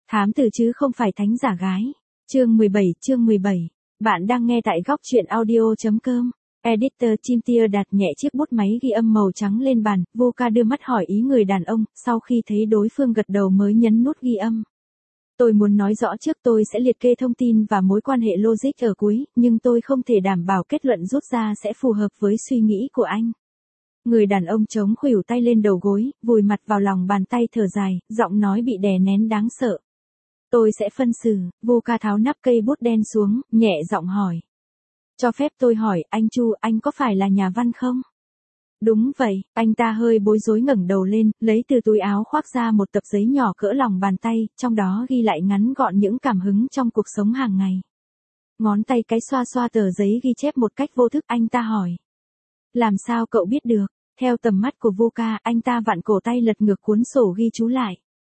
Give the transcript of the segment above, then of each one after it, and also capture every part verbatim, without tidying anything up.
Thám tử chứ không phải thánh giả gái. Chương mười bảy, chương mười bảy. Bạn đang nghe tại góc truyện audio.com. Editor Cynthia đặt nhẹ chiếc bút máy ghi âm màu trắng lên bàn, Voka đưa mắt hỏi ý người đàn ông, sau khi thấy đối phương gật đầu mới nhấn nút ghi âm. Tôi muốn nói rõ trước, tôi sẽ liệt kê thông tin và mối quan hệ logic ở cuối, nhưng tôi không thể đảm bảo kết luận rút ra sẽ phù hợp với suy nghĩ của anh. Người đàn ông chống khuỷu tay lên đầu gối, vùi mặt vào lòng bàn tay thở dài, giọng nói bị đè nén đáng sợ. Tôi sẽ phân xử. Voka tháo nắp cây bút đen xuống, nhẹ giọng hỏi. Cho phép tôi hỏi, anh Chu, anh có phải là nhà văn không? Đúng vậy, anh ta hơi bối rối ngẩng đầu lên, lấy từ túi áo khoác ra một tập giấy nhỏ cỡ lòng bàn tay, trong đó ghi lại ngắn gọn những cảm hứng trong cuộc sống hàng ngày. Ngón tay cái xoa xoa tờ giấy ghi chép một cách vô thức, anh ta hỏi. Làm sao cậu biết được? Theo tầm mắt của Voka, anh ta vặn cổ tay lật ngược cuốn sổ ghi chú lại.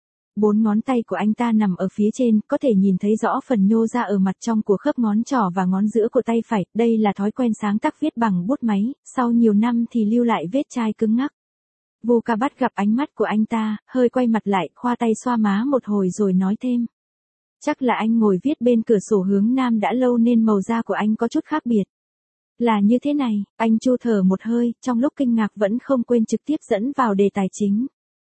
Bốn ngón tay của anh ta nằm ở phía trên, có thể nhìn thấy rõ phần nhô ra ở mặt trong của khớp ngón trỏ và ngón giữa của tay phải. Đây là thói quen sáng tác viết bằng bút máy, sau nhiều năm thì lưu lại vết chai cứng ngắc. Voka bắt gặp ánh mắt của anh ta, hơi quay mặt lại, khoa tay xoa má một hồi rồi nói thêm. Chắc là anh ngồi viết bên cửa sổ hướng nam đã lâu nên màu da của anh có chút khác biệt. Là như thế này, anh Chu thở một hơi, trong lúc kinh ngạc vẫn không quên trực tiếp dẫn vào đề tài chính.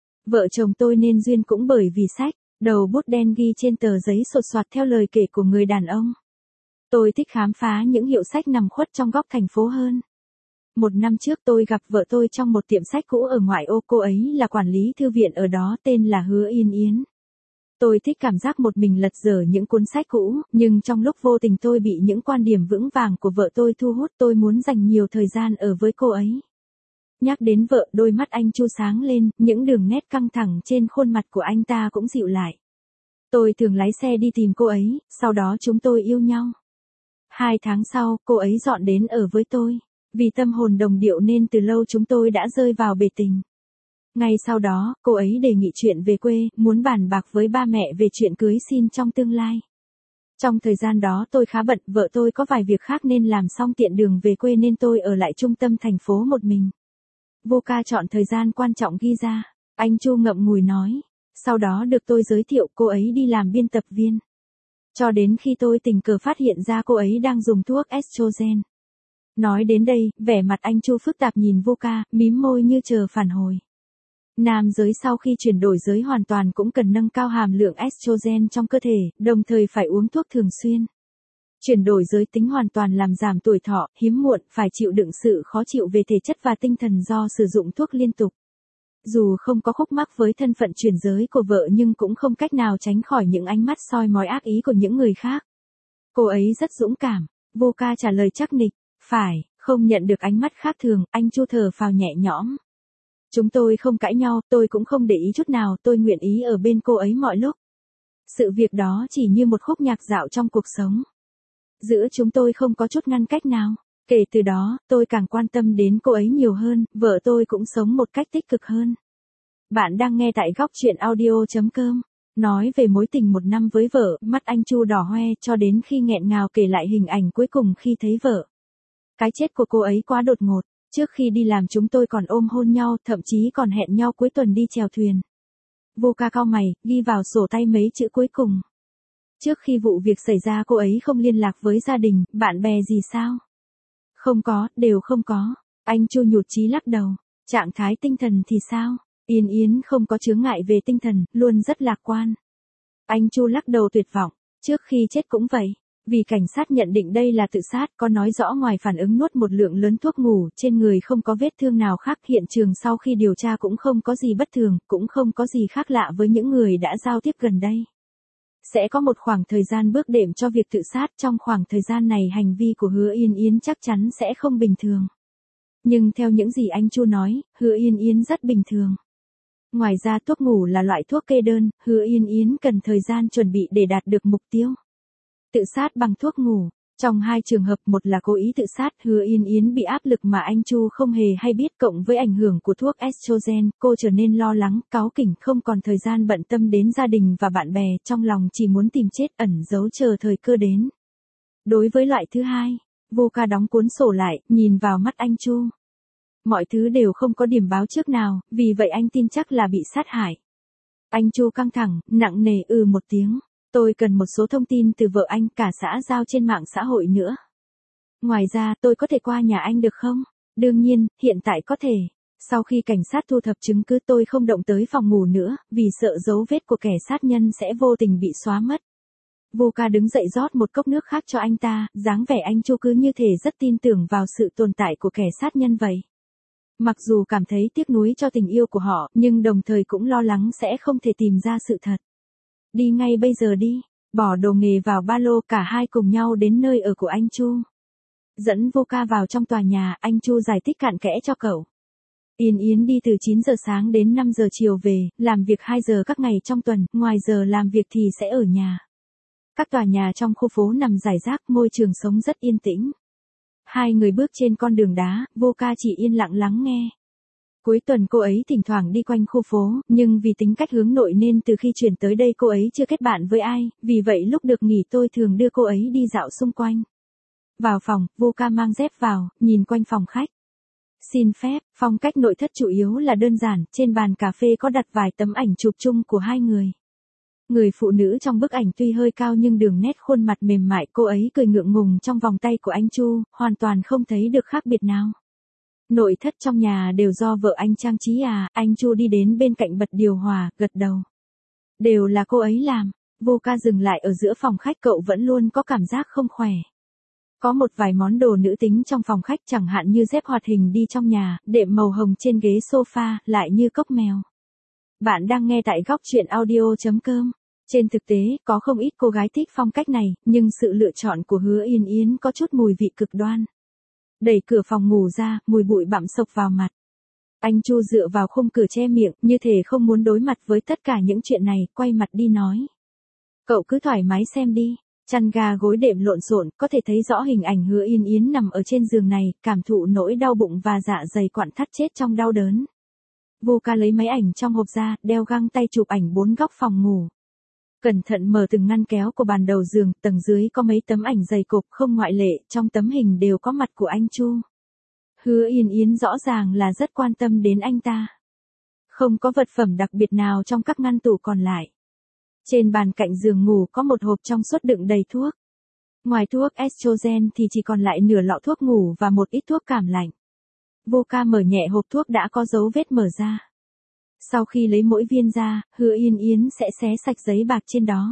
Vợ chồng tôi nên duyên cũng bởi vì sách, đầu bút đen ghi trên tờ giấy sột soạt theo lời kể của người đàn ông. Tôi thích khám phá những hiệu sách nằm khuất trong góc thành phố hơn. Một năm trước tôi gặp vợ tôi trong một tiệm sách cũ ở ngoại ô, cô ấy là quản lý thư viện ở đó, tên là Hứa Yên Yến. Tôi thích cảm giác một mình lật dở những cuốn sách cũ, nhưng trong lúc vô tình tôi bị những quan điểm vững vàng của vợ tôi thu hút, tôi muốn dành nhiều thời gian ở với cô ấy. Nhắc đến vợ, đôi mắt anh Chu sáng lên, những đường nét căng thẳng trên khuôn mặt của anh ta cũng dịu lại. Tôi thường lái xe đi tìm cô ấy, sau đó chúng tôi yêu nhau. Hai tháng sau, cô ấy dọn đến ở với tôi. Vì tâm hồn đồng điệu nên từ lâu chúng tôi đã rơi vào bể tình. Ngay sau đó, cô ấy đề nghị chuyện về quê, muốn bàn bạc với ba mẹ về chuyện cưới xin trong tương lai. Trong thời gian đó tôi khá bận, vợ tôi có vài việc khác nên làm xong tiện đường về quê nên tôi ở lại trung tâm thành phố một mình. Voka chọn thời gian quan trọng ghi ra. Anh Chu ngậm ngùi nói. Sau đó được tôi giới thiệu, cô ấy đi làm biên tập viên. Cho đến khi tôi tình cờ phát hiện ra cô ấy đang dùng thuốc estrogen. Nói đến đây, vẻ mặt anh Chu phức tạp nhìn Voka, mím môi như chờ phản hồi. Nam giới sau khi chuyển đổi giới hoàn toàn cũng cần nâng cao hàm lượng estrogen trong cơ thể, đồng thời phải uống thuốc thường xuyên. Chuyển đổi giới tính hoàn toàn làm giảm tuổi thọ, hiếm muộn, phải chịu đựng sự khó chịu về thể chất và tinh thần do sử dụng thuốc liên tục. Dù không có khúc mắc với thân phận chuyển giới của vợ nhưng cũng không cách nào tránh khỏi những ánh mắt soi mói ác ý của những người khác. Cô ấy rất dũng cảm. Voka trả lời chắc nịch. Phải, không nhận được ánh mắt khác thường, anh Chu thở phào nhẹ nhõm. Chúng tôi không cãi nhau, tôi cũng không để ý chút nào, tôi nguyện ý ở bên cô ấy mọi lúc. Sự việc đó chỉ như một khúc nhạc dạo trong cuộc sống. Giữa chúng tôi không có chút ngăn cách nào. Kể từ đó, tôi càng quan tâm đến cô ấy nhiều hơn, vợ tôi cũng sống một cách tích cực hơn. Bạn đang nghe tại góc truyện audio.com. Nói về mối tình một năm với vợ, mắt anh Chu đỏ hoe cho đến khi nghẹn ngào kể lại hình ảnh cuối cùng khi thấy vợ. Cái chết của cô ấy quá đột ngột. Trước khi đi làm chúng tôi còn ôm hôn nhau, thậm chí còn hẹn nhau cuối tuần đi chèo thuyền. Voka cau mày, ghi vào sổ tay mấy chữ cuối cùng. Trước khi vụ việc xảy ra cô ấy không liên lạc với gia đình, bạn bè gì sao? Không có, đều không có. Anh Chu nhụt chí lắc đầu. Trạng thái tinh thần thì sao? Yên Yến không có chướng ngại về tinh thần, luôn rất lạc quan. Anh Chu lắc đầu tuyệt vọng. Trước khi chết cũng vậy. Vì cảnh sát nhận định đây là tự sát, có nói rõ ngoài phản ứng nuốt một lượng lớn thuốc ngủ, trên người không có vết thương nào khác, hiện trường sau khi điều tra cũng không có gì bất thường, cũng không có gì khác lạ với những người đã giao tiếp gần đây. Sẽ có một khoảng thời gian bước đệm cho việc tự sát, trong khoảng thời gian này hành vi của Hứa Yên Yến chắc chắn sẽ không bình thường. Nhưng theo những gì anh Chu nói, Hứa Yên Yến rất bình thường. Ngoài ra thuốc ngủ là loại thuốc kê đơn, Hứa Yên Yến cần thời gian chuẩn bị để đạt được mục tiêu. Tự sát bằng thuốc ngủ. Trong hai trường hợp, một là cố ý tự sát, Hứa Yên Yến bị áp lực mà anh Chu không hề hay biết, cộng với ảnh hưởng của thuốc estrogen, cô trở nên lo lắng, cáu kỉnh, không còn thời gian bận tâm đến gia đình và bạn bè, trong lòng chỉ muốn tìm chết, ẩn giấu chờ thời cơ đến. Đối với loại thứ hai, Voka đóng cuốn sổ lại, nhìn vào mắt anh Chu. Mọi thứ đều không có điểm báo trước nào, vì vậy anh tin chắc là bị sát hại. Anh Chu căng thẳng, nặng nề ừ một tiếng. Tôi cần một số thông tin từ vợ anh, cả xã giao trên mạng xã hội nữa. Ngoài ra, tôi có thể qua nhà anh được không? Đương nhiên, hiện tại có thể. Sau khi cảnh sát thu thập chứng cứ tôi không động tới phòng ngủ nữa, vì sợ dấu vết của kẻ sát nhân sẽ vô tình bị xóa mất. Vuka đứng dậy rót một cốc nước khác cho anh ta, dáng vẻ anh Chu cứ như thể rất tin tưởng vào sự tồn tại của kẻ sát nhân vậy. Mặc dù cảm thấy tiếc nuối cho tình yêu của họ, nhưng đồng thời cũng lo lắng sẽ không thể tìm ra sự thật. Đi ngay bây giờ đi, bỏ đồ nghề vào ba lô, cả hai cùng nhau đến nơi ở của anh Chu. Dẫn Vuka vào trong tòa nhà, anh Chu giải thích cặn kẽ cho cậu. Yên Yến đi từ chín giờ sáng đến năm giờ chiều về, làm việc hai giờ các ngày trong tuần, ngoài giờ làm việc thì sẽ ở nhà. Các tòa nhà trong khu phố nằm rải rác, môi trường sống rất yên tĩnh. Hai người bước trên con đường đá, Vuka chỉ yên lặng lắng nghe. Cuối tuần cô ấy thỉnh thoảng đi quanh khu phố, nhưng vì tính cách hướng nội nên từ khi chuyển tới đây cô ấy chưa kết bạn với ai, vì vậy lúc được nghỉ tôi thường đưa cô ấy đi dạo xung quanh. Vào phòng, Vuka mang dép vào, nhìn quanh phòng khách. Xin phép, phong cách nội thất chủ yếu là đơn giản, trên bàn cà phê có đặt vài tấm ảnh chụp chung của hai người. Người phụ nữ trong bức ảnh tuy hơi cao nhưng đường nét khuôn mặt mềm mại, cô ấy cười ngượng ngùng trong vòng tay của anh Chu, hoàn toàn không thấy được khác biệt nào. Nội thất trong nhà đều do vợ anh trang trí à, anh Chu đi đến bên cạnh bật điều hòa, gật đầu. Đều là cô ấy làm. Vuka dừng lại ở giữa phòng khách, cậu vẫn luôn có cảm giác không khỏe. Có một vài món đồ nữ tính trong phòng khách, chẳng hạn như dép hoạt hình đi trong nhà, đệm màu hồng trên ghế sofa, lại như cốc mèo. Bạn đang nghe tại góc truyện audio chấm com. Trên thực tế, có không ít cô gái thích phong cách này, nhưng sự lựa chọn của Hứa Yên Yến có chút mùi vị cực đoan. Đẩy cửa phòng ngủ ra, mùi bụi bặm xộc vào mặt. Anh Chu dựa vào khung cửa che miệng, như thể không muốn đối mặt với tất cả những chuyện này, quay mặt đi nói. Cậu cứ thoải mái xem đi. Chăn ga gối đệm lộn xộn, có thể thấy rõ hình ảnh Hứa Yên Yến nằm ở trên giường này, cảm thụ nỗi đau bụng và dạ dày quặn thắt chết trong đau đớn. Vuka lấy máy ảnh trong hộp ra, đeo găng tay chụp ảnh bốn góc phòng ngủ. Cẩn thận mở từng ngăn kéo của bàn đầu giường, tầng dưới có mấy tấm ảnh dày cộp, không ngoại lệ, trong tấm hình đều có mặt của anh Chu. Hứa Yên Yến rõ ràng là rất quan tâm đến anh ta. Không có vật phẩm đặc biệt nào trong các ngăn tủ còn lại. Trên bàn cạnh giường ngủ có một hộp trong suốt đựng đầy thuốc. Ngoài thuốc estrogen thì chỉ còn lại nửa lọ thuốc ngủ và một ít thuốc cảm lạnh. Vuka mở nhẹ hộp thuốc đã có dấu vết mở ra. Sau khi lấy mỗi viên ra, Hứa Yên Yến sẽ xé sạch giấy bạc trên đó.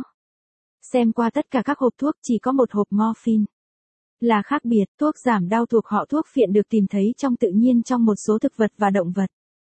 Xem qua tất cả các hộp thuốc chỉ có một hộp morphine. Là khác biệt, thuốc giảm đau thuộc họ thuốc phiện được tìm thấy trong tự nhiên trong một số thực vật và động vật.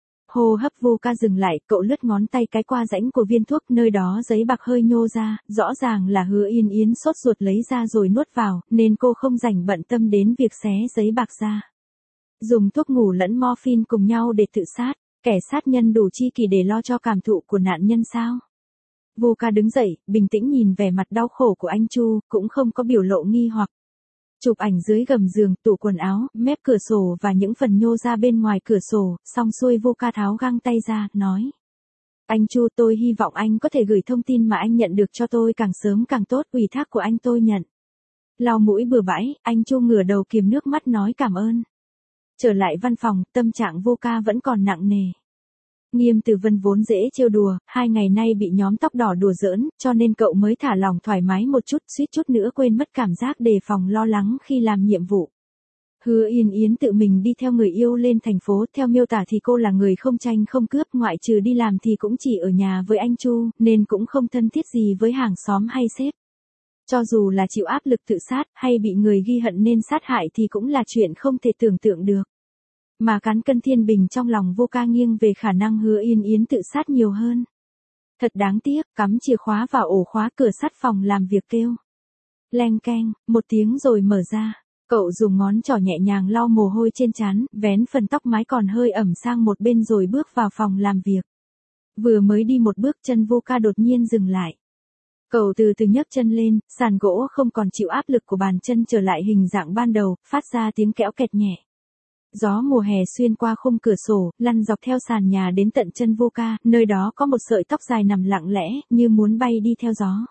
Hô hấp Vuka dừng lại, cậu lướt ngón tay cái qua rãnh của viên thuốc, nơi đó giấy bạc hơi nhô ra, rõ ràng là Hứa Yên Yến sốt ruột lấy ra rồi nuốt vào, nên cô không rảnh bận tâm đến việc xé giấy bạc ra. Dùng thuốc ngủ lẫn morphine cùng nhau để tự sát, kẻ sát nhân đủ chi kỷ để lo cho cảm thụ của nạn nhân sao? Vuka đứng dậy, bình tĩnh nhìn vẻ mặt đau khổ của anh Chu, cũng không có biểu lộ nghi hoặc. Chụp ảnh dưới gầm giường, tủ quần áo, mép cửa sổ và những phần nhô ra bên ngoài cửa sổ, xong xuôi Vuka tháo găng tay ra, nói. Anh Chu, tôi hy vọng anh có thể gửi thông tin mà anh nhận được cho tôi càng sớm càng tốt, ủy thác của anh tôi nhận. Lau mũi bừa bãi, anh Chu ngửa đầu kiềm nước mắt nói cảm ơn. Trở lại văn phòng, tâm trạng Vuka vẫn còn nặng nề. Nghiêm Tử Vân vốn dễ trêu đùa, hai ngày nay bị nhóm tóc đỏ đùa giỡn, cho nên cậu mới thả lòng thoải mái một chút, suýt chút nữa quên mất cảm giác đề phòng lo lắng khi làm nhiệm vụ. Hứa Yên Yến tự mình đi theo người yêu lên thành phố, theo miêu tả thì cô là người không tranh không cướp, ngoại trừ đi làm thì cũng chỉ ở nhà với anh Chu, nên cũng không thân thiết gì với hàng xóm hay sếp. Cho dù là chịu áp lực tự sát, hay bị người ghi hận nên sát hại thì cũng là chuyện không thể tưởng tượng được. Mà cán cân thiên bình trong lòng Vuka nghiêng về khả năng Hứa Yên Yến tự sát nhiều hơn. Thật đáng tiếc, cắm chìa khóa vào ổ khóa, cửa sắt phòng làm việc kêu. Leng keng, một tiếng rồi mở ra. Cậu dùng ngón trỏ nhẹ nhàng lau mồ hôi trên trán, vén phần tóc mái còn hơi ẩm sang một bên rồi bước vào phòng làm việc. Vừa mới đi một bước, chân Vuka đột nhiên dừng lại. Cậu từ từ nhấc chân lên, sàn gỗ không còn chịu áp lực của bàn chân trở lại hình dạng ban đầu, phát ra tiếng kẽo kẹt nhẹ. Gió mùa hè xuyên qua khung cửa sổ, lăn dọc theo sàn nhà đến tận chân Vuka, nơi đó có một sợi tóc dài nằm lặng lẽ, như muốn bay đi theo gió.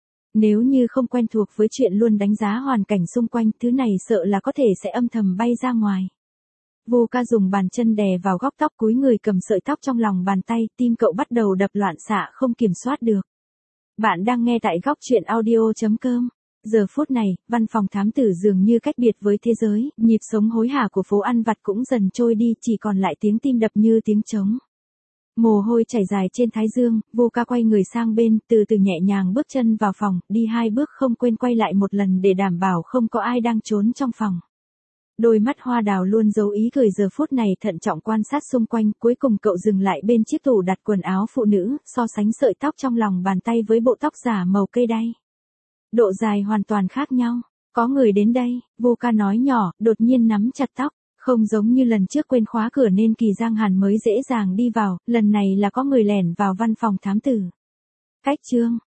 Nếu như không quen thuộc với chuyện luôn đánh giá hoàn cảnh xung quanh, thứ này sợ là có thể sẽ âm thầm bay ra ngoài. Vuka dùng bàn chân đè vào góc tóc cúi người cầm sợi tóc trong lòng bàn tay, tim cậu bắt đầu đập loạn xạ không kiểm soát được. Bạn đang nghe tại góc chuyện audio.com. Giờ phút này, văn phòng thám tử dường như cách biệt với thế giới, nhịp sống hối hả của phố ăn vặt cũng dần trôi đi, chỉ còn lại tiếng tim đập như tiếng trống. Mồ hôi chảy dài trên thái dương, Vuka quay người sang bên, từ từ nhẹ nhàng bước chân vào phòng, đi hai bước không quên quay lại một lần để đảm bảo không có ai đang trốn trong phòng. Đôi mắt hoa đào luôn giấu ý cười giờ phút này thận trọng quan sát xung quanh, cuối cùng cậu dừng lại bên chiếc tủ đặt quần áo phụ nữ, so sánh sợi tóc trong lòng bàn tay với bộ tóc giả màu cây đay. Độ dài hoàn toàn khác nhau. Có người đến đây, Vuka nói nhỏ, đột nhiên nắm chặt tóc. Không giống như lần trước quên khóa cửa nên Kỳ Giang Hàn mới dễ dàng đi vào, lần này là có người lẻn vào văn phòng thám tử. Cách chương,